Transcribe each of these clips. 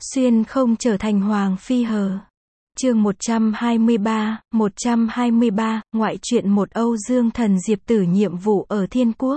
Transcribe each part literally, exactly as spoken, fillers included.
Xuyên không trở thành hoàng phi hờ. Chương một trăm hai mươi ba, một trăm hai mươi ba, ngoại truyện một Âu Dương Thần Diệp Tử nhiệm vụ ở Thiên Quốc.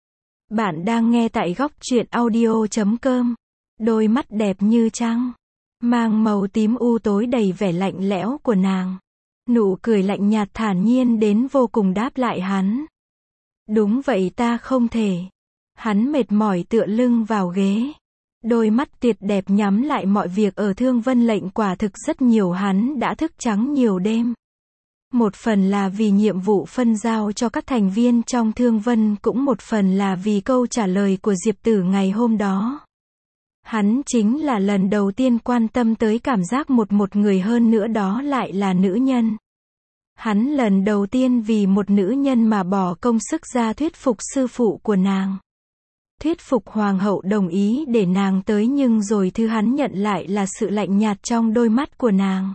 Bạn đang nghe tại góc truyện audio chấm com. Đôi mắt đẹp như trăng, mang màu tím u tối đầy vẻ lạnh lẽo của nàng. Nụ cười lạnh nhạt thản nhiên đến vô cùng đáp lại hắn. Đúng vậy, ta không thể. Hắn mệt mỏi tựa lưng vào ghế. Đôi mắt tuyệt đẹp nhắm lại mọi việc ở Thương Vân lệnh, quả thực rất nhiều hắn đã thức trắng nhiều đêm. Một phần là vì nhiệm vụ phân giao cho các thành viên trong Thương Vân, cũng một phần là vì câu trả lời của Diệp Tử ngày hôm đó. Hắn chính là lần đầu tiên quan tâm tới cảm giác một một người, hơn nữa đó lại là nữ nhân. Hắn lần đầu tiên vì một nữ nhân mà bỏ công sức ra thuyết phục sư phụ của nàng. Thuyết phục hoàng hậu đồng ý để nàng tới, nhưng rồi thứ hắn nhận lại là sự lạnh nhạt trong đôi mắt của nàng.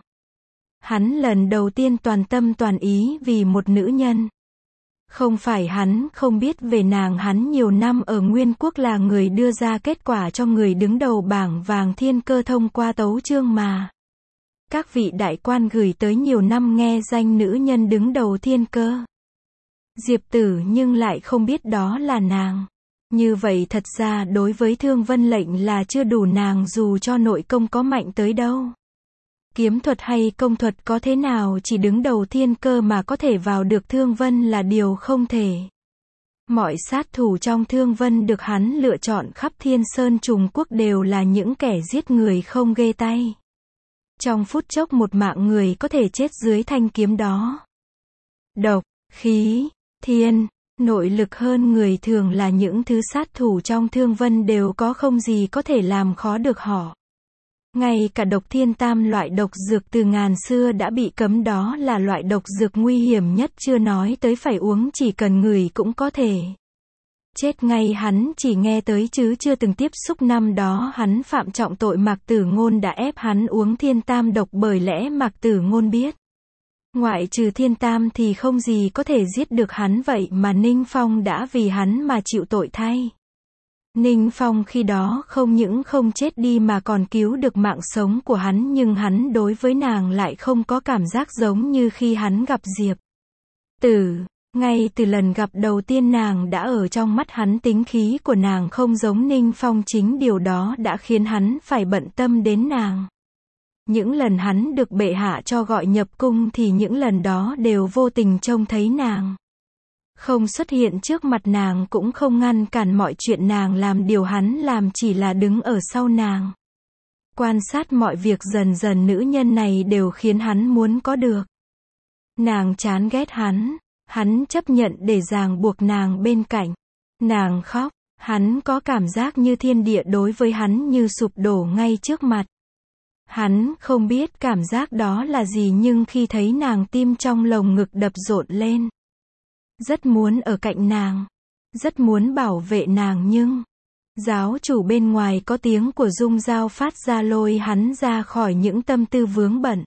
Hắn lần đầu tiên toàn tâm toàn ý vì một nữ nhân. Không phải hắn không biết về nàng, hắn nhiều năm ở Nguyên Quốc là người đưa ra kết quả cho người đứng đầu bảng vàng thiên cơ thông qua tấu chương mà. Các vị đại quan gửi tới nhiều năm nghe danh nữ nhân đứng đầu thiên cơ. Diệp Tử nhưng lại không biết đó là nàng. Như vậy thật ra đối với Thương Vân lệnh là chưa đủ, nàng dù cho nội công có mạnh tới đâu, kiếm thuật hay công thuật có thế nào, chỉ đứng đầu thiên cơ mà có thể vào được Thương Vân là điều không thể. Mọi sát thủ trong Thương Vân được hắn lựa chọn khắp Thiên Sơn Trùng Quốc đều là những kẻ giết người không ghê tay. Trong phút chốc một mạng người có thể chết dưới thanh kiếm đó. Độc, khí, thiên, nội lực hơn người thường là những thứ sát thủ trong Thương Vân đều có, không gì có thể làm khó được họ. Ngay cả độc thiên tam, loại độc dược từ ngàn xưa đã bị cấm, đó là loại độc dược nguy hiểm nhất, chưa nói tới phải uống, chỉ cần ngửi cũng có thể chết ngay. Hắn chỉ nghe tới chứ chưa từng tiếp xúc. Năm đó hắn phạm trọng tội, Mạc Tử Ngôn đã ép hắn uống thiên tam độc, bởi lẽ Mạc Tử Ngôn biết ngoại trừ thiên tam thì không gì có thể giết được hắn, vậy mà Ninh Phong đã vì hắn mà chịu tội thay. Ninh Phong khi đó không những không chết đi mà còn cứu được mạng sống của hắn, nhưng hắn đối với nàng lại không có cảm giác giống như khi hắn gặp Diệp Tử. Ngay từ lần gặp đầu tiên nàng đã ở trong mắt hắn, tính khí của nàng không giống Ninh Phong, chính điều đó đã khiến hắn phải bận tâm đến nàng. Những lần hắn được bệ hạ cho gọi nhập cung thì những lần đó đều vô tình trông thấy nàng. Không xuất hiện trước mặt nàng, cũng không ngăn cản mọi chuyện nàng làm, điều hắn làm chỉ là đứng ở sau nàng. Quan sát mọi việc, dần dần nữ nhân này đều khiến hắn muốn có được. Nàng chán ghét hắn, hắn chấp nhận để ràng buộc nàng bên cạnh. Nàng khóc, hắn có cảm giác như thiên địa đối với hắn như sụp đổ ngay trước mặt. Hắn không biết cảm giác đó là gì, nhưng khi thấy nàng, tim trong lồng ngực đập rộn lên. Rất muốn ở cạnh nàng, rất muốn bảo vệ nàng, nhưng giáo chủ bên ngoài có tiếng của Dung Giao phát ra lôi hắn ra khỏi những tâm tư vướng bận.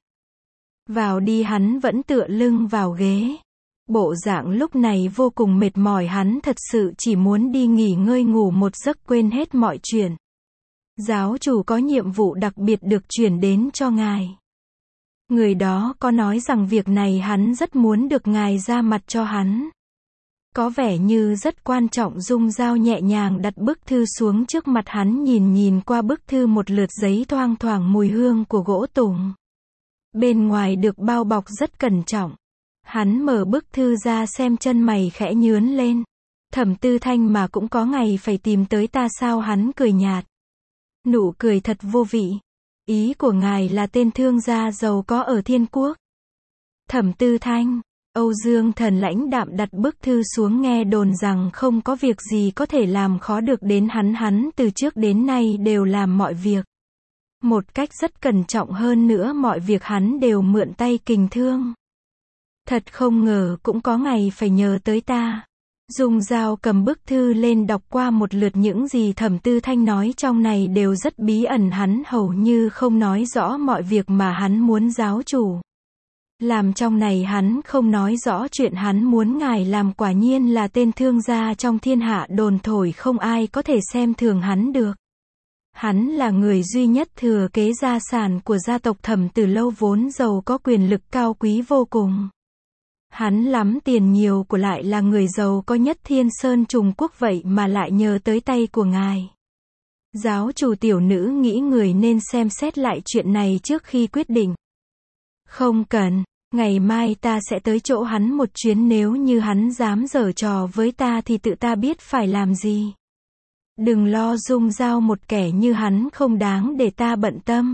Vào đi, hắn vẫn tựa lưng vào ghế. Bộ dạng lúc này vô cùng mệt mỏi, hắn thật sự chỉ muốn đi nghỉ ngơi ngủ một giấc, quên hết mọi chuyện. Giáo chủ có nhiệm vụ đặc biệt được chuyển đến cho ngài. Người đó có nói rằng việc này hắn rất muốn được ngài ra mặt cho hắn. Có vẻ như rất quan trọng. Dung Giao nhẹ nhàng đặt bức thư xuống trước mặt hắn, nhìn nhìn qua bức thư một lượt, giấy thoang thoảng mùi hương của gỗ tùng. Bên ngoài được bao bọc rất cẩn trọng. Hắn mở bức thư ra xem, chân mày khẽ nhướng lên. Thẩm Tư Thanh mà cũng có ngày phải tìm tới ta sao? Hắn cười nhạt. Nụ cười thật vô vị. Ý của ngài là tên thương gia giàu có ở Thiên Quốc? Thẩm Tư Thanh. Âu Dương Thần lãnh đạm đặt bức thư xuống, nghe đồn rằng không có việc gì có thể làm khó được đến hắn. Hắn từ trước đến nay đều làm mọi việc một cách rất cẩn trọng, hơn nữa mọi việc hắn đều mượn tay Kình Thương. Thật không ngờ cũng có ngày phải nhờ tới ta. Dung Giao cầm bức thư lên đọc qua một lượt, những gì Thẩm Tư Thanh nói trong này đều rất bí ẩn, hắn hầu như không nói rõ mọi việc mà hắn muốn giáo chủ làm. Trong này hắn không nói rõ chuyện hắn muốn ngài làm, quả nhiên là tên thương gia trong thiên hạ, đồn thổi không ai có thể xem thường hắn được. Hắn là người duy nhất thừa kế gia sản của gia tộc Thẩm từ lâu vốn giàu có quyền lực cao quý vô cùng. Hắn lắm tiền nhiều của lại là người giàu có nhất Thiên Sơn Trùng Quốc vậy mà lại nhờ tới tay của ngài. Giáo chủ tiểu nữ nghĩ người nên xem xét lại chuyện này trước khi quyết định. Không cần, ngày mai ta sẽ tới chỗ hắn một chuyến, nếu như hắn dám giở trò với ta thì tự ta biết phải làm gì. Đừng lo Dung Giao, một kẻ như hắn không đáng để ta bận tâm.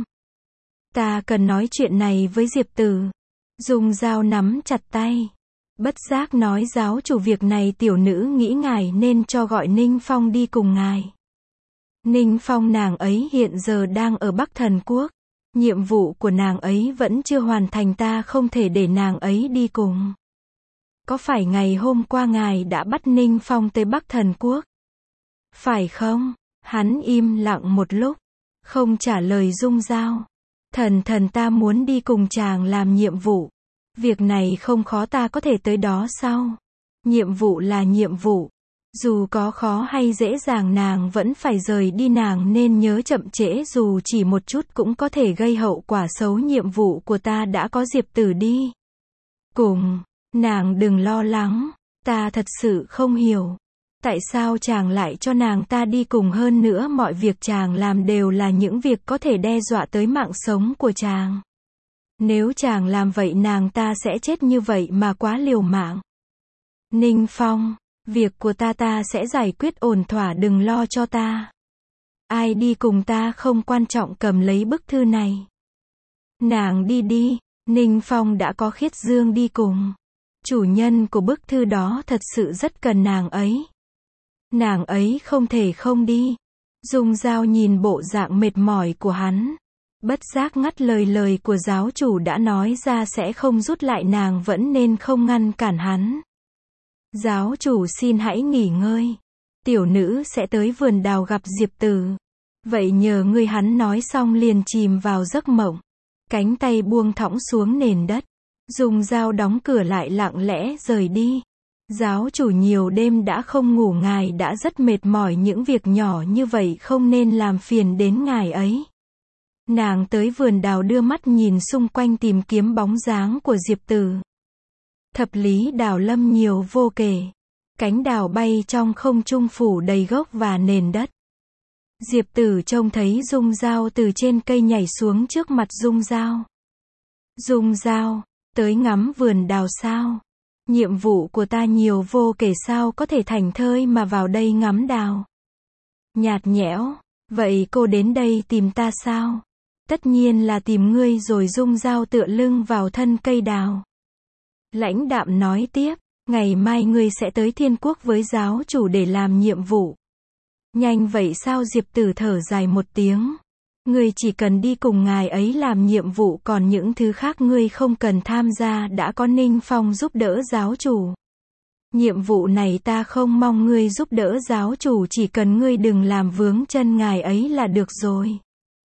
Ta cần nói chuyện này với Diệp Tử. Dung Giao nắm chặt tay. Bất giác nói giáo chủ, việc này tiểu nữ nghĩ ngài nên cho gọi Ninh Phong đi cùng ngài. Ninh Phong nàng ấy hiện giờ đang ở Bắc Thần Quốc. Nhiệm vụ của nàng ấy vẫn chưa hoàn thành, ta không thể để nàng ấy đi cùng. Có phải ngày hôm qua ngài đã bắt Ninh Phong tới Bắc Thần Quốc? Phải không? Hắn im lặng một lúc, không trả lời Dung Giao. Thần thần ta muốn đi cùng chàng làm nhiệm vụ. Việc này không khó, ta có thể tới đó sau. Nhiệm vụ là nhiệm vụ. Dù có khó hay dễ dàng nàng vẫn phải rời đi, nàng nên nhớ chậm trễ dù chỉ một chút cũng có thể gây hậu quả xấu. Nhiệm vụ của ta đã có Diệp Tử đi cùng. Nàng đừng lo lắng, ta thật sự không hiểu. Tại sao chàng lại cho nàng ta đi cùng, hơn nữa mọi việc chàng làm đều là những việc có thể đe dọa tới mạng sống của chàng. Nếu chàng làm vậy nàng ta sẽ chết như vậy mà quá liều mạng. Ninh Phong, việc của ta ta sẽ giải quyết ổn thỏa, đừng lo cho ta. Ai đi cùng ta không quan trọng, cầm lấy bức thư này. Nàng đi đi. Ninh Phong đã có Khiết Dương đi cùng. Chủ nhân của bức thư đó thật sự rất cần nàng ấy. Nàng ấy không thể không đi. Dung Giao nhìn bộ dạng mệt mỏi của hắn, bất giác ngắt lời, lời của giáo chủ đã nói ra sẽ không rút lại, nàng vẫn nên không ngăn cản hắn. Giáo chủ xin hãy nghỉ ngơi. Tiểu nữ sẽ tới vườn đào gặp Diệp Tử. Vậy nhờ ngươi, hắn nói xong liền chìm vào giấc mộng. Cánh tay buông thõng xuống nền đất. Dung Giao đóng cửa lại lặng lẽ rời đi. Giáo chủ nhiều đêm đã không ngủ, ngài đã rất mệt mỏi, những việc nhỏ như vậy không nên làm phiền đến ngài ấy. Nàng tới vườn đào đưa mắt nhìn xung quanh tìm kiếm bóng dáng của Diệp Tử. Thập lý đào lâm nhiều vô kể. Cánh đào bay trong không trung phủ đầy gốc và nền đất. Diệp Tử trông thấy Dung Giao từ trên cây nhảy xuống trước mặt Dung Giao. Dung Giao, tới ngắm vườn đào sao? Nhiệm vụ của ta nhiều vô kể, sao có thể thành thơi mà vào đây ngắm đào? Nhạt nhẽo, vậy cô đến đây tìm ta sao? Tất nhiên là tìm ngươi rồi. Dung Giao tựa lưng vào thân cây đào. Lãnh đạm nói tiếp, ngày mai ngươi sẽ tới Thiên Quốc với giáo chủ để làm nhiệm vụ. Nhanh vậy sao? Diệp Tử thở dài một tiếng. Ngươi chỉ cần đi cùng ngài ấy làm nhiệm vụ, còn những thứ khác ngươi không cần tham gia, đã có Ninh Phong giúp đỡ giáo chủ. Nhiệm vụ này ta không mong ngươi giúp đỡ giáo chủ, chỉ cần ngươi đừng làm vướng chân ngài ấy là được rồi.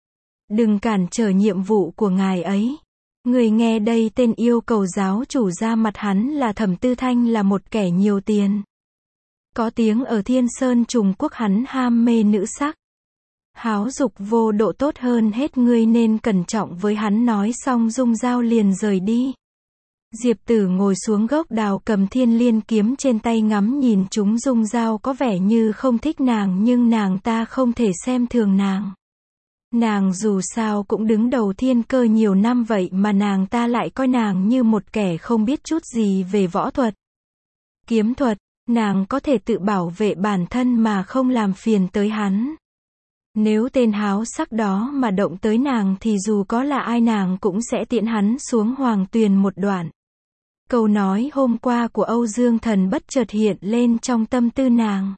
Đừng cản trở nhiệm vụ của ngài ấy. Ngươi nghe đây, tên yêu cầu giáo chủ ra mặt, hắn là Thẩm Tư Thanh, là một kẻ nhiều tiền. Có tiếng ở Thiên Sơn Trùng Quốc, hắn ham mê nữ sắc. Háo dục vô độ, tốt hơn hết ngươi nên cẩn trọng với hắn. Nói xong Dung Giao liền rời đi. Diệp Tử ngồi xuống gốc đào, cầm Thiên Liên kiếm trên tay ngắm nhìn chúng. Dung Giao có vẻ như không thích nàng, nhưng nàng ta không thể xem thường nàng. Nàng dù sao cũng đứng đầu thiên cơ nhiều năm vậy mà nàng ta lại coi nàng như một kẻ không biết chút gì về võ thuật, kiếm thuật. Nàng có thể tự bảo vệ bản thân mà không làm phiền tới hắn. Nếu tên háo sắc đó mà động tới nàng thì dù có là ai nàng cũng sẽ tiễn hắn xuống hoàng tuyền một đoạn. Câu nói hôm qua của Âu Dương Thần bất chợt hiện lên trong tâm tư nàng.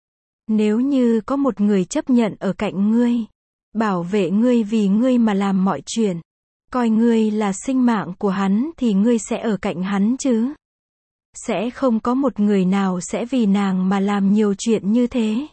Nếu như có một người chấp nhận ở cạnh ngươi, bảo vệ ngươi, vì ngươi mà làm mọi chuyện, coi ngươi là sinh mạng của hắn, thì ngươi sẽ ở cạnh hắn chứ? Sẽ không có một người nào sẽ vì nàng mà làm nhiều chuyện như thế.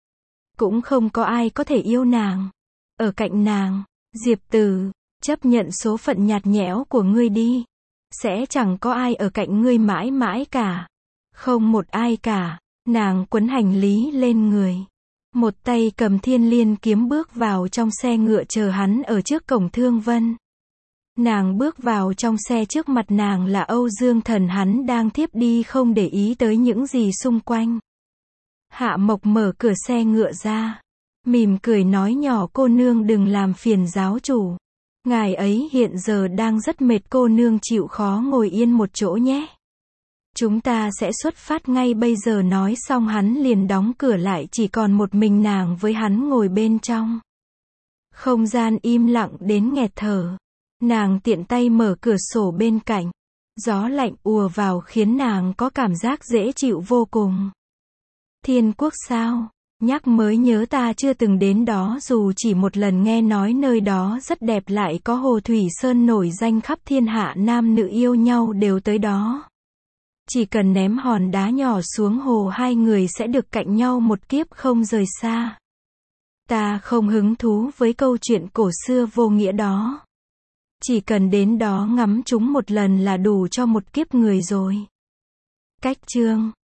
Cũng không có ai có thể yêu nàng, ở cạnh nàng. Diệp Tử, chấp nhận số phận nhạt nhẽo của ngươi đi. Sẽ chẳng có ai ở cạnh ngươi mãi mãi cả. Không một ai cả. Nàng quấn hành lý lên người, Một tay cầm thiên liên kiếm bước vào trong xe ngựa chờ hắn ở trước cổng Thương Vân. Nàng bước vào trong xe, trước mặt nàng là Âu Dương Thần, hắn đang thiếp đi không để ý tới những gì xung quanh. Hạ Mộc mở cửa xe ngựa ra, mỉm cười nói nhỏ, cô nương đừng làm phiền giáo chủ. Ngài ấy hiện giờ đang rất mệt, cô nương chịu khó ngồi yên một chỗ nhé. Chúng ta sẽ xuất phát ngay bây giờ. Nói xong hắn liền đóng cửa lại, chỉ còn một mình nàng với hắn ngồi bên trong. Không gian im lặng đến nghẹt thở. Nàng tiện tay mở cửa sổ bên cạnh. Gió lạnh ùa vào khiến nàng có cảm giác dễ chịu vô cùng. Thiên Quốc sao? Nhắc mới nhớ ta chưa từng đến đó, dù chỉ một lần, nghe nói nơi đó rất đẹp, lại có hồ thủy sơn nổi danh khắp thiên hạ, nam nữ yêu nhau đều tới đó. Chỉ cần ném hòn đá nhỏ xuống hồ, hai người sẽ được cạnh nhau một kiếp không rời xa. Ta không hứng thú với câu chuyện cổ xưa vô nghĩa đó. Chỉ cần đến đó ngắm chúng một lần là đủ cho một kiếp người rồi. Cách chương